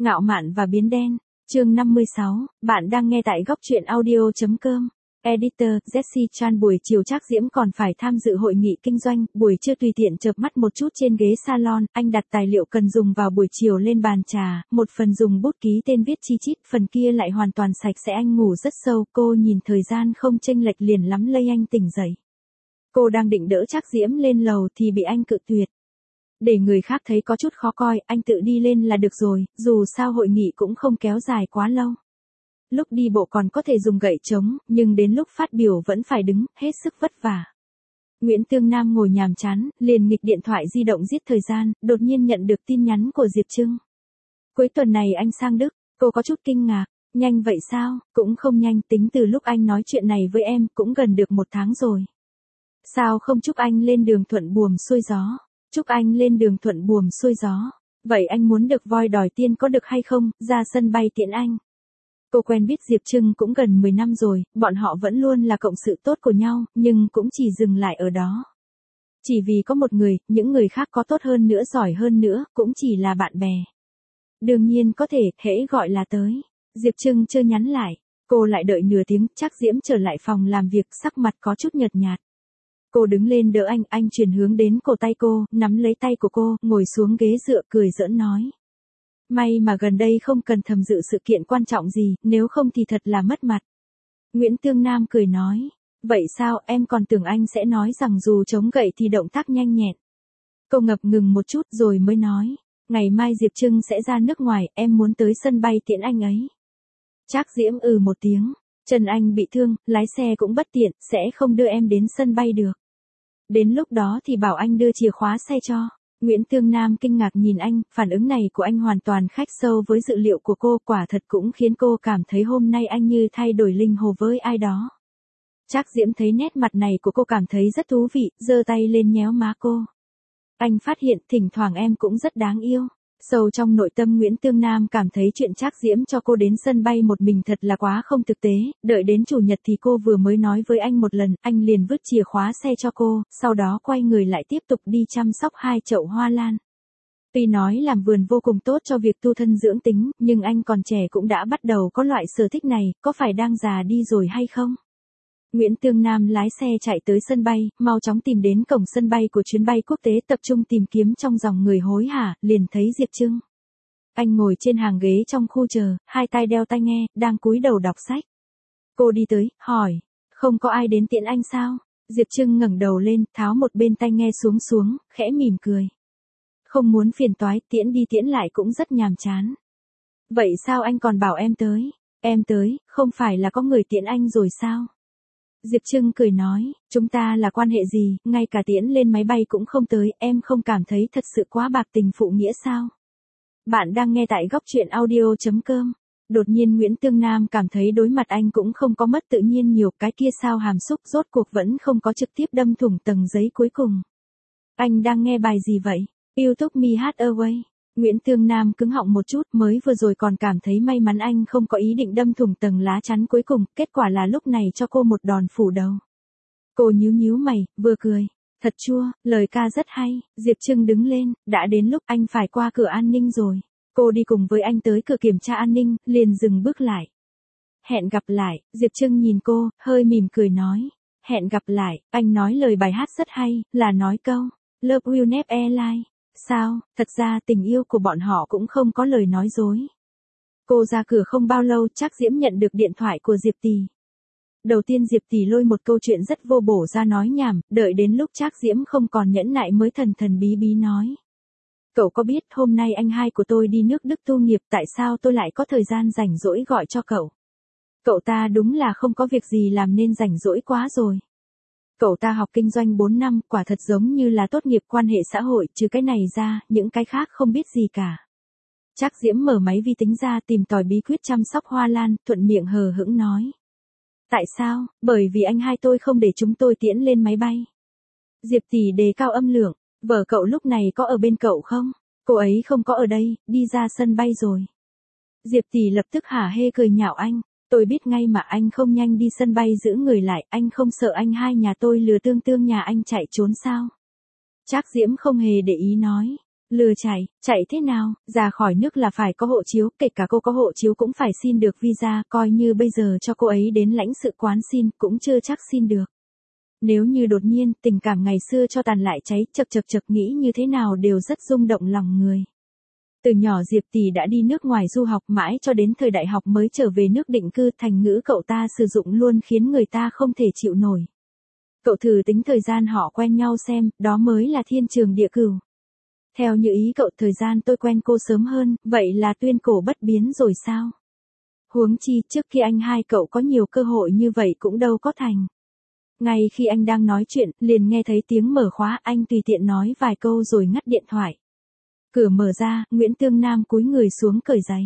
Ngạo mạn và biến đen. Chương 56, bạn đang nghe tại góc truyện audio.com. Editor, Jesse Chan. Buổi chiều Trác Diễm còn phải tham dự hội nghị kinh doanh, buổi trưa tùy tiện chợp mắt một chút trên ghế salon, anh đặt tài liệu cần dùng vào buổi chiều lên bàn trà, một phần dùng bút ký tên viết chi chít, phần kia lại hoàn toàn sạch sẽ. Anh ngủ rất sâu, cô nhìn thời gian không chênh lệch liền lắm lây anh tỉnh dậy. Cô đang định đỡ Trác Diễm lên lầu thì bị anh cự tuyệt. Để người khác thấy có chút khó coi, anh tự đi lên là được rồi, dù sao hội nghị cũng không kéo dài quá lâu. Lúc đi bộ còn có thể dùng gậy chống, nhưng đến lúc phát biểu vẫn phải đứng, hết sức vất vả. Nguyễn Tương Nam ngồi nhàm chán, liền nghịch điện thoại di động giết thời gian, đột nhiên nhận được tin nhắn của Diệp Trưng. Cuối tuần này anh sang Đức, cô có chút kinh ngạc, nhanh vậy sao? Cũng không nhanh, tính từ lúc anh nói chuyện này với em, cũng gần được 1 tháng rồi. Sao không chúc anh lên đường thuận buồm xuôi gió? Chúc anh lên đường thuận buồm xuôi gió. Vậy anh muốn được voi đòi tiên có được hay không, ra sân bay tiễn anh? Cô quen biết Diệp Trưng cũng gần 10 năm rồi, bọn họ vẫn luôn là cộng sự tốt của nhau, nhưng cũng chỉ dừng lại ở đó. Chỉ vì có một người, những người khác có tốt hơn nữa, giỏi hơn nữa, cũng chỉ là bạn bè. Đương nhiên có thể, hễ gọi là tới. Diệp Trưng chưa nhắn lại, cô lại đợi nửa tiếng, Trác Diễm trở lại phòng làm việc, sắc mặt có chút nhợt nhạt. Cô đứng lên đỡ anh chuyển hướng đến cổ tay cô, nắm lấy tay của cô, ngồi xuống ghế dựa cười giỡn nói. May mà gần đây không cần tham dự sự kiện quan trọng gì, nếu không thì thật là mất mặt. Nguyễn Tương Nam cười nói, vậy sao, em còn tưởng anh sẽ nói rằng dù chống gậy thì động tác nhanh nhẹn. Cô ngập ngừng một chút rồi mới nói, ngày mai Diệp Trưng sẽ ra nước ngoài, em muốn tới sân bay tiễn anh ấy. Trác Diễm một tiếng, chân anh bị thương, lái xe cũng bất tiện, sẽ không đưa em đến sân bay được. Đến lúc đó thì bảo anh đưa chìa khóa xe cho. Nguyễn Tương Nam kinh ngạc nhìn anh, phản ứng này của anh hoàn toàn khác sâu với dự liệu của cô, quả thật cũng khiến cô cảm thấy hôm nay anh như thay đổi linh hồn với ai đó. Trác Diễm thấy nét mặt này của cô cảm thấy rất thú vị, giơ tay lên nhéo má cô. Anh phát hiện thỉnh thoảng em cũng rất đáng yêu. Sâu trong nội tâm Nguyễn Tương Nam cảm thấy chuyện Trác Diễm cho cô đến sân bay một mình thật là quá không thực tế, đợi đến chủ nhật thì cô vừa mới nói với anh một lần, anh liền vứt chìa khóa xe cho cô, sau đó quay người lại tiếp tục đi chăm sóc 2 chậu hoa lan. Tuy nói làm vườn vô cùng tốt cho việc tu thân dưỡng tính, nhưng anh còn trẻ cũng đã bắt đầu có loại sở thích này, có phải đang già đi rồi hay không? Nguyễn Tương Nam lái xe chạy tới sân bay, mau chóng tìm đến cổng sân bay của chuyến bay quốc tế, tập trung tìm kiếm trong dòng người hối hả, liền thấy Diệp Trưng. Anh ngồi trên hàng ghế trong khu chờ, 2 tai đeo tai nghe, đang cúi đầu đọc sách. Cô đi tới, hỏi, không có ai đến tiễn anh sao? Diệp Trưng ngẩng đầu lên, tháo một bên tai nghe xuống, khẽ mỉm cười. Không muốn phiền toái, tiễn đi tiễn lại cũng rất nhàm chán. Vậy sao anh còn bảo em tới? Em tới, không phải là có người tiễn anh rồi sao? Diệp Trưng cười nói, chúng ta là quan hệ gì, ngay cả tiễn lên máy bay cũng không tới, em không cảm thấy thật sự quá bạc tình phụ nghĩa sao? Bạn đang nghe tại góc truyện audio.com. Đột nhiên Nguyễn Tương Nam cảm thấy đối mặt anh cũng không có mất tự nhiên nhiều, cái kia sao hàm xúc rốt cuộc vẫn không có trực tiếp đâm thủng tầng giấy cuối cùng. Anh đang nghe bài gì vậy? YouTube Me Hát Away. Nguyễn Tương Nam cứng họng một chút, mới vừa rồi còn cảm thấy may mắn anh không có ý định đâm thủng tầng lá chắn cuối cùng, kết quả là lúc này cho cô một đòn phủ đầu. Cô nhíu mày, vừa cười. Thật chua, lời ca rất hay. Diệp Trưng đứng lên, đã đến lúc anh phải qua cửa an ninh rồi. Cô đi cùng với anh tới cửa kiểm tra an ninh, liền dừng bước lại. Hẹn gặp lại, Diệp Trưng nhìn cô, hơi mỉm cười nói. Hẹn gặp lại, anh nói lời bài hát rất hay, là nói câu, Love Will Never Lie. Sao, thật ra tình yêu của bọn họ cũng không có lời nói dối. Cô ra cửa không bao lâu, Trác Diễm nhận được điện thoại của Diệp Tỷ. Đầu tiên Diệp Tỷ lôi một câu chuyện rất vô bổ ra nói nhảm, đợi đến lúc Trác Diễm không còn nhẫn nại mới thần bí nói. Cậu có biết hôm nay anh hai của tôi đi nước Đức tu nghiệp, tại sao tôi lại có thời gian rảnh rỗi gọi cho cậu? Cậu ta đúng là không có việc gì làm nên rảnh rỗi quá rồi. Cậu ta học kinh doanh 4 năm, quả thật giống như là tốt nghiệp quan hệ xã hội, trừ cái này ra, những cái khác không biết gì cả. Trác Diễm mở máy vi tính ra tìm tòi bí quyết chăm sóc hoa lan, thuận miệng hờ hững nói. Tại sao? Bởi vì anh hai tôi không để chúng tôi tiễn lên máy bay. Diệp Tỷ đề cao âm lượng, vợ cậu lúc này có ở bên cậu không? Cô ấy không có ở đây, đi ra sân bay rồi. Diệp Tỷ lập tức hả hê cười nhạo anh. Tôi biết ngay mà anh không nhanh đi sân bay giữ người lại, anh không sợ anh hai nhà tôi lừa tương nhà anh chạy trốn sao? Trác Diễm không hề để ý nói. Lừa chạy thế nào, ra khỏi nước là phải có hộ chiếu, kể cả cô có hộ chiếu cũng phải xin được visa, coi như bây giờ cho cô ấy đến lãnh sự quán xin, cũng chưa chắc xin được. Nếu như đột nhiên, tình cảm ngày xưa cho tàn lại cháy, chật nghĩ như thế nào đều rất rung động lòng người. Từ nhỏ Diệp Tỷ đã đi nước ngoài du học mãi cho đến thời đại học mới trở về nước định cư, thành ngữ cậu ta sử dụng luôn khiến người ta không thể chịu nổi. Cậu thử tính thời gian họ quen nhau xem, đó mới là thiên trường địa cửu. Theo như ý cậu, thời gian tôi quen cô sớm hơn, vậy là tuyên cổ bất biến rồi sao? Huống chi, trước khi anh hai cậu có nhiều cơ hội như vậy cũng đâu có thành. Ngay khi anh đang nói chuyện, liền nghe thấy tiếng mở khóa, anh tùy tiện nói vài câu rồi ngắt điện thoại. Cửa mở ra, Nguyễn Tương Nam cúi người xuống cởi giày.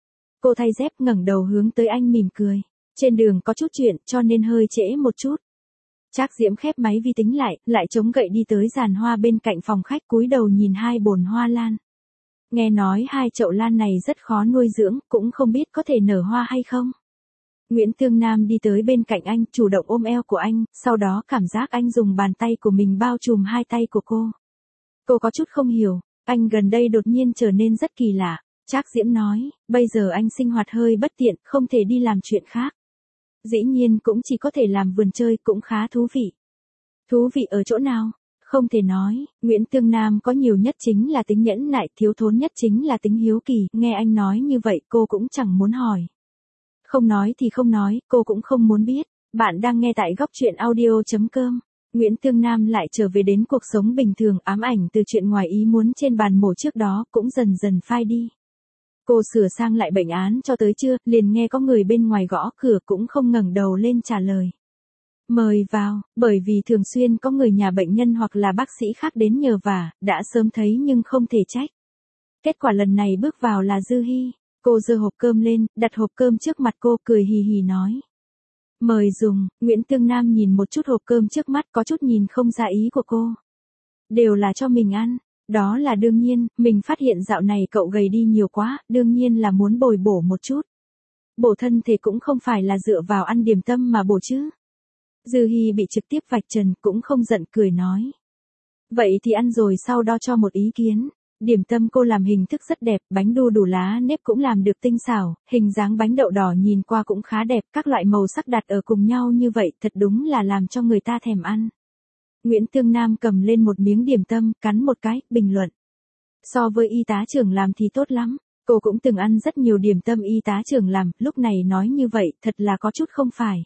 Cô thay dép ngẩng đầu hướng tới anh mỉm cười. Trên đường có chút chuyện cho nên hơi trễ một chút. Trác Diễm khép máy vi tính lại chống gậy đi tới giàn hoa bên cạnh phòng khách, cúi đầu nhìn hai bồn hoa lan. Nghe nói hai chậu lan này rất khó nuôi dưỡng, cũng không biết có thể nở hoa hay không. Nguyễn Tương Nam đi tới bên cạnh anh, chủ động ôm eo của anh, sau đó cảm giác anh dùng bàn tay của mình bao trùm hai tay của cô. Cô có chút không hiểu, anh gần đây đột nhiên trở nên rất kỳ lạ. Trác Diễm nói, bây giờ anh sinh hoạt hơi bất tiện, không thể đi làm chuyện khác. Dĩ nhiên cũng chỉ có thể làm vườn chơi, cũng khá thú vị. Thú vị ở chỗ nào? Không thể nói, Nguyễn Tương Nam có nhiều nhất chính là tính nhẫn nại, thiếu thốn nhất chính là tính hiếu kỳ, nghe anh nói như vậy cô cũng chẳng muốn hỏi. Không nói thì không nói, cô cũng không muốn biết. Bạn đang nghe tại góc truyện audio.com. Nguyễn Tương Nam lại trở về đến cuộc sống bình thường, ám ảnh từ chuyện ngoài ý muốn trên bàn mổ trước đó cũng dần dần phai đi. Cô sửa sang lại bệnh án cho tới trưa, liền nghe có người bên ngoài gõ cửa, cũng không ngẩng đầu lên trả lời. Mời vào, bởi vì thường xuyên có người nhà bệnh nhân hoặc là bác sĩ khác đến nhờ vả, đã sớm thấy nhưng không thể trách. Kết quả lần này bước vào là Dư Hi. Cô giơ hộp cơm lên, đặt hộp cơm trước mặt cô, cười hì hì nói. Mời dùng. Nguyễn Tương Nam nhìn một chút hộp cơm trước mắt, có chút nhìn không ra ý của cô. Đều là cho mình ăn. Đó là đương nhiên, mình phát hiện dạo này cậu gầy đi nhiều quá, đương nhiên là muốn bồi bổ một chút. Bổ thân thể cũng không phải là dựa vào ăn điểm tâm mà bổ chứ. Dư Hi bị trực tiếp vạch trần, cũng không giận, cười nói. Vậy thì ăn rồi sau đó cho một ý kiến. Điểm tâm cô làm hình thức rất đẹp, bánh đu đủ lá nếp cũng làm được tinh xảo, hình dáng bánh đậu đỏ nhìn qua cũng khá đẹp, các loại màu sắc đặt ở cùng nhau như vậy thật đúng là làm cho người ta thèm ăn. Nguyễn Tương Nam cầm lên một miếng điểm tâm, cắn một cái, bình luận. So với y tá trưởng làm thì tốt lắm, cô cũng từng ăn rất nhiều điểm tâm y tá trưởng làm, lúc này nói như vậy thật là có chút không phải.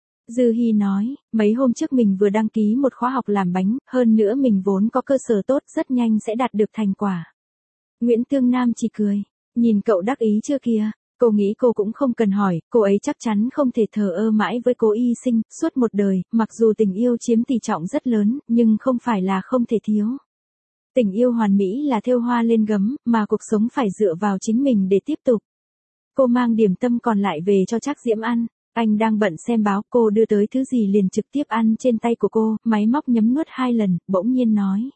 Dư Hi nói, mấy hôm trước mình vừa đăng ký một khóa học làm bánh, hơn nữa mình vốn có cơ sở tốt, rất nhanh sẽ đạt được thành quả. Nguyễn Tương Nam chỉ cười, nhìn cậu đắc ý chưa kìa, cô nghĩ cô cũng không cần hỏi, cô ấy chắc chắn không thể thờ ơ mãi với cố Y Sinh, suốt một đời, mặc dù tình yêu chiếm tỷ trọng rất lớn, nhưng không phải là không thể thiếu. Tình yêu hoàn mỹ là thêu hoa lên gấm, mà cuộc sống phải dựa vào chính mình để tiếp tục. Cô mang điểm tâm còn lại về cho Trác Diễm ăn. Anh đang bận xem báo, cô đưa tới thứ gì liền trực tiếp ăn trên tay của cô, máy móc nhấm nuốt 2 lần, bỗng nhiên nói.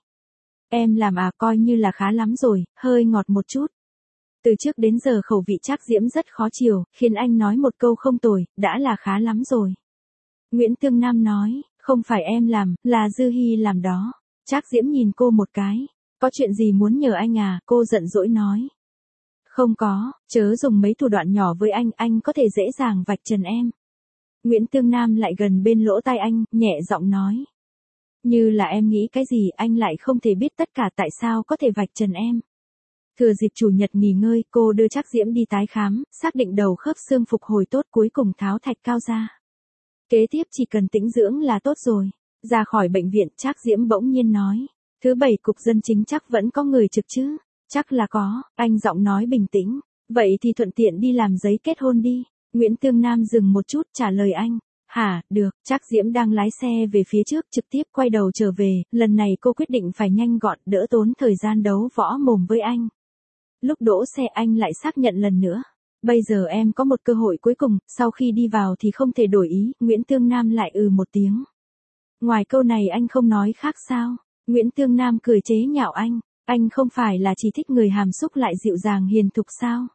Em làm à, coi như là khá lắm rồi, hơi ngọt một chút. Từ trước đến giờ khẩu vị Trác Diễm rất khó chiều, khiến anh nói một câu không tồi, đã là khá lắm rồi. Nguyễn Tương Nam nói, không phải em làm, là Dư Hi làm đó. Trác Diễm nhìn cô một cái, có chuyện gì muốn nhờ anh à, cô giận dỗi nói. Không có, chớ dùng mấy thủ đoạn nhỏ với anh có thể dễ dàng vạch trần em. Nguyễn Tương Nam lại gần bên lỗ tai anh, nhẹ giọng nói. Như là em nghĩ cái gì anh lại không thể biết tất cả, tại sao có thể vạch trần em. Thừa dịp chủ nhật nghỉ ngơi, cô đưa Trác Diễm đi tái khám, xác định đầu khớp xương phục hồi tốt, cuối cùng tháo thạch cao ra. Kế tiếp chỉ cần tĩnh dưỡng là tốt rồi. Ra khỏi bệnh viện, Trác Diễm bỗng nhiên nói. Thứ 7 cục dân chính chắc vẫn có người trực chứ. Chắc là có, anh giọng nói bình tĩnh. Vậy thì thuận tiện đi làm giấy kết hôn đi. Nguyễn Tương Nam dừng một chút trả lời anh. Hả, được, Trác Diễm đang lái xe về phía trước trực tiếp quay đầu trở về, lần này cô quyết định phải nhanh gọn, đỡ tốn thời gian đấu võ mồm với anh. Lúc đỗ xe anh lại xác nhận lần nữa. Bây giờ em có một cơ hội cuối cùng, sau khi đi vào thì không thể đổi ý, Nguyễn Tương Nam lại một tiếng. Ngoài câu này anh không nói khác sao? Nguyễn Tương Nam cười chế nhạo anh không phải là chỉ thích người hàm xúc lại dịu dàng hiền thục sao?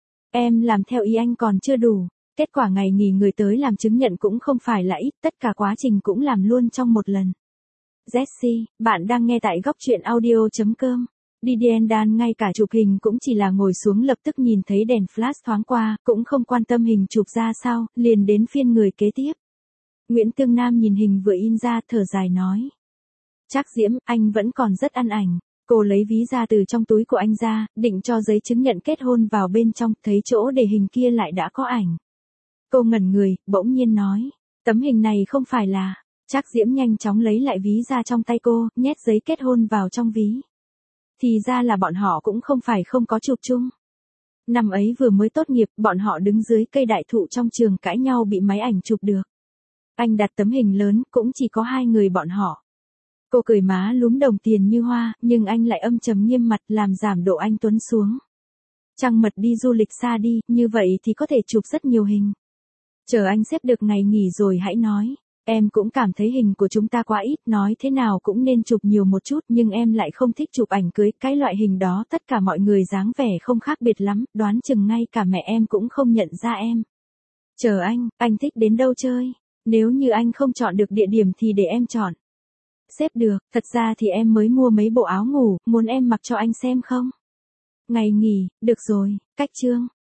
Em làm theo ý anh còn chưa đủ, kết quả ngày nghỉ người tới làm chứng nhận cũng không phải là ít, tất cả quá trình cũng làm luôn trong một lần. Jessie, bạn đang nghe tại góc truyện audio.com. Didier Dan ngay cả chụp hình cũng chỉ là ngồi xuống lập tức nhìn thấy đèn flash thoáng qua, cũng không quan tâm hình chụp ra sao, liền đến phiên người kế tiếp. Nguyễn Tương Nam nhìn hình vừa in ra thở dài nói. Trác Diễm, anh vẫn còn rất ăn ảnh. Cô lấy ví ra từ trong túi của anh ra, định cho giấy chứng nhận kết hôn vào bên trong, thấy chỗ để hình kia lại đã có ảnh. Cô ngẩn người, bỗng nhiên nói. Tấm hình này không phải là. Trác Diễm nhanh chóng lấy lại ví ra trong tay cô, nhét giấy kết hôn vào trong ví. Thì ra là bọn họ cũng không phải không có chụp chung. Năm ấy vừa mới tốt nghiệp, bọn họ đứng dưới cây đại thụ trong trường cãi nhau bị máy ảnh chụp được. Anh đặt tấm hình lớn, cũng chỉ có hai người bọn họ. Cô cười má lúm đồng tiền như hoa, nhưng anh lại âm trầm nghiêm mặt làm giảm độ anh tuấn xuống. Trăng mật đi du lịch xa đi, như vậy thì có thể chụp rất nhiều hình. Chờ anh xếp được ngày nghỉ rồi hãy nói. Em cũng cảm thấy hình của chúng ta quá ít, nói thế nào cũng nên chụp nhiều một chút, nhưng em lại không thích chụp ảnh cưới, cái loại hình đó tất cả mọi người dáng vẻ không khác biệt lắm, đoán chừng ngay cả mẹ em cũng không nhận ra em. Chờ anh thích đến đâu chơi? Nếu như anh không chọn được địa điểm thì để em chọn. Xếp được, thật ra thì em mới mua mấy bộ áo ngủ, muốn em mặc cho anh xem không? Ngày nghỉ, được rồi, cách chương.